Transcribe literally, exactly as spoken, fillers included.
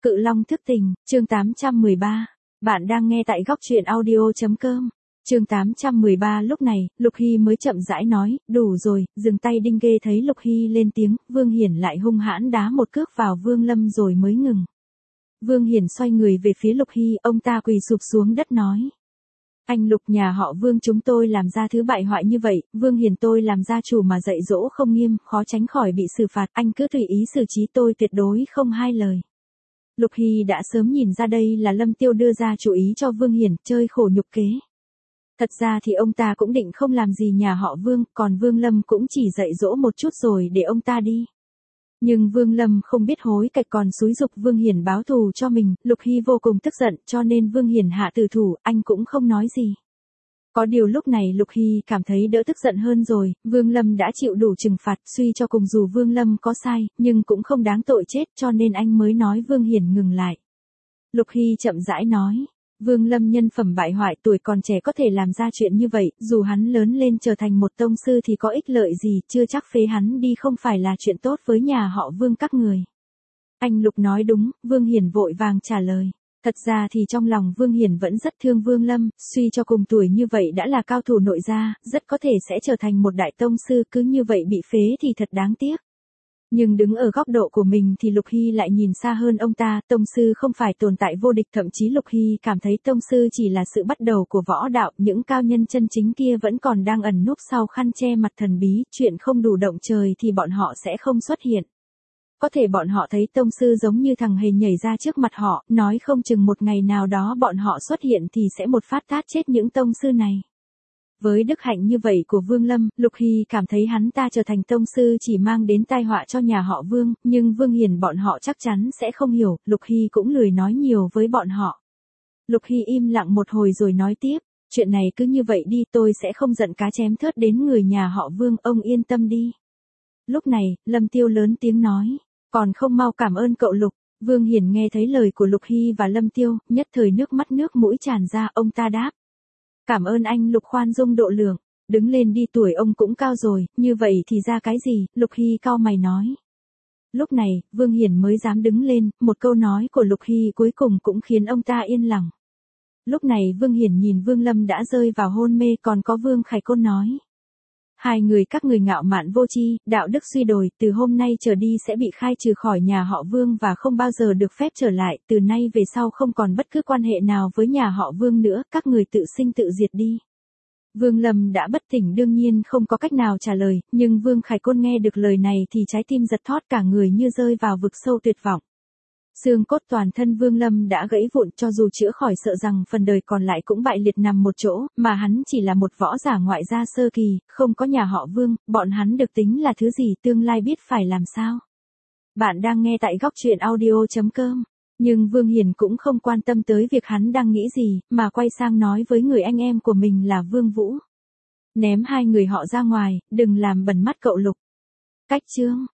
Cự Long thức tình, chương tám trăm mười ba. Bạn đang nghe tại góc truyện audio chấm com. Chương tám trăm mười ba. Lúc này, Lục Hy mới chậm rãi nói, đủ rồi, dừng tay. Đinh Ghê thấy Lục Hy lên tiếng, Vương Hiển lại hung hãn đá một cước vào Vương Lâm rồi mới ngừng. Vương Hiển xoay người về phía Lục Hy, ông ta quỳ sụp xuống đất nói. Anh Lục, nhà họ Vương chúng tôi làm ra thứ bại hoại như vậy, Vương Hiển tôi làm gia chủ mà dạy dỗ không nghiêm, khó tránh khỏi bị xử phạt, anh cứ tùy ý xử trí, tôi tuyệt đối không hai lời. Lục Hy đã sớm nhìn ra đây là Lâm Tiêu đưa ra chủ ý cho Vương Hiển, chơi khổ nhục kế. Thật ra thì ông ta cũng định không làm gì nhà họ Vương, còn Vương Lâm cũng chỉ dạy dỗ một chút rồi để ông ta đi. Nhưng Vương Lâm không biết hối cải còn xúi giục Vương Hiển báo thù cho mình, Lục Hy vô cùng tức giận, cho nên Vương Hiển hạ tử thủ, anh cũng không nói gì. Có điều lúc này Lục Hy cảm thấy đỡ tức giận hơn rồi, Vương Lâm đã chịu đủ trừng phạt, suy cho cùng dù Vương Lâm có sai, nhưng cũng không đáng tội chết, cho nên anh mới nói Vương Hiển ngừng lại. Lục Hy chậm rãi nói, Vương Lâm nhân phẩm bại hoại, tuổi còn trẻ có thể làm ra chuyện như vậy, dù hắn lớn lên trở thành một tông sư thì có ích lợi gì, chưa chắc phế hắn đi không phải là chuyện tốt với nhà họ Vương các người. Anh Lục nói đúng, Vương Hiển vội vàng trả lời. Thật ra thì trong lòng Vương Hiển vẫn rất thương Vương Lâm, suy cho cùng tuổi như vậy đã là cao thủ nội gia, rất có thể sẽ trở thành một đại tông sư, cứ như vậy bị phế thì thật đáng tiếc. Nhưng đứng ở góc độ của mình thì Lục Hy lại nhìn xa hơn ông ta, tông sư không phải tồn tại vô địch, thậm chí Lục Hy cảm thấy tông sư chỉ là sự bắt đầu của võ đạo, những cao nhân chân chính kia vẫn còn đang ẩn núp sau khăn che mặt thần bí, chuyện không đủ động trời thì bọn họ sẽ không xuất hiện. Có thể bọn họ thấy tông sư giống như thằng hề nhảy ra trước mặt họ, nói không chừng một ngày nào đó bọn họ xuất hiện thì sẽ một phát tát chết những tông sư này. Với đức hạnh như vậy của Vương Lâm, Lục Hy cảm thấy hắn ta trở thành tông sư chỉ mang đến tai họa cho nhà họ Vương, nhưng Vương Hiển bọn họ chắc chắn sẽ không hiểu, Lục Hy cũng lười nói nhiều với bọn họ. Lục Hy im lặng một hồi rồi nói tiếp, chuyện này cứ như vậy đi, tôi sẽ không giận cá chém thớt đến người nhà họ Vương, ông yên tâm đi. Lúc này, Lâm Tiêu lớn tiếng nói, còn không mau cảm ơn cậu Lục. Vương Hiển nghe thấy lời của Lục Hy và Lâm Tiêu, nhất thời nước mắt nước mũi tràn ra, ông ta đáp. Cảm ơn anh Lục khoan dung độ lượng, đứng lên đi, tuổi ông cũng cao rồi, như vậy thì ra cái gì, Lục Hy cau mày nói. Lúc này, Vương Hiển mới dám đứng lên, một câu nói của Lục Hy cuối cùng cũng khiến ông ta yên lòng. Lúc này Vương Hiển nhìn Vương Lâm đã rơi vào hôn mê, còn có Vương Khải Côn nói. Hai người các người ngạo mạn vô tri, đạo đức suy đồi, từ hôm nay trở đi sẽ bị khai trừ khỏi nhà họ Vương và không bao giờ được phép trở lại, từ nay về sau không còn bất cứ quan hệ nào với nhà họ Vương nữa, các người tự sinh tự diệt đi. Vương Lâm đã bất tỉnh đương nhiên không có cách nào trả lời, nhưng Vương Khải Côn nghe được lời này thì trái tim giật thót, cả người như rơi vào vực sâu tuyệt vọng. Xương cốt toàn thân Vương Lâm đã gãy vụn, cho dù chữa khỏi sợ rằng phần đời còn lại cũng bại liệt nằm một chỗ, mà hắn chỉ là một võ giả ngoại gia sơ kỳ, không có nhà họ Vương, bọn hắn được tính là thứ gì, tương lai biết phải làm sao. Bạn đang nghe tại góc truyện audio chấm com, nhưng Vương Hiển cũng không quan tâm tới việc hắn đang nghĩ gì, mà quay sang nói với người anh em của mình là Vương Vũ. Ném hai người họ ra ngoài, đừng làm bẩn mắt cậu Lục. Cách chương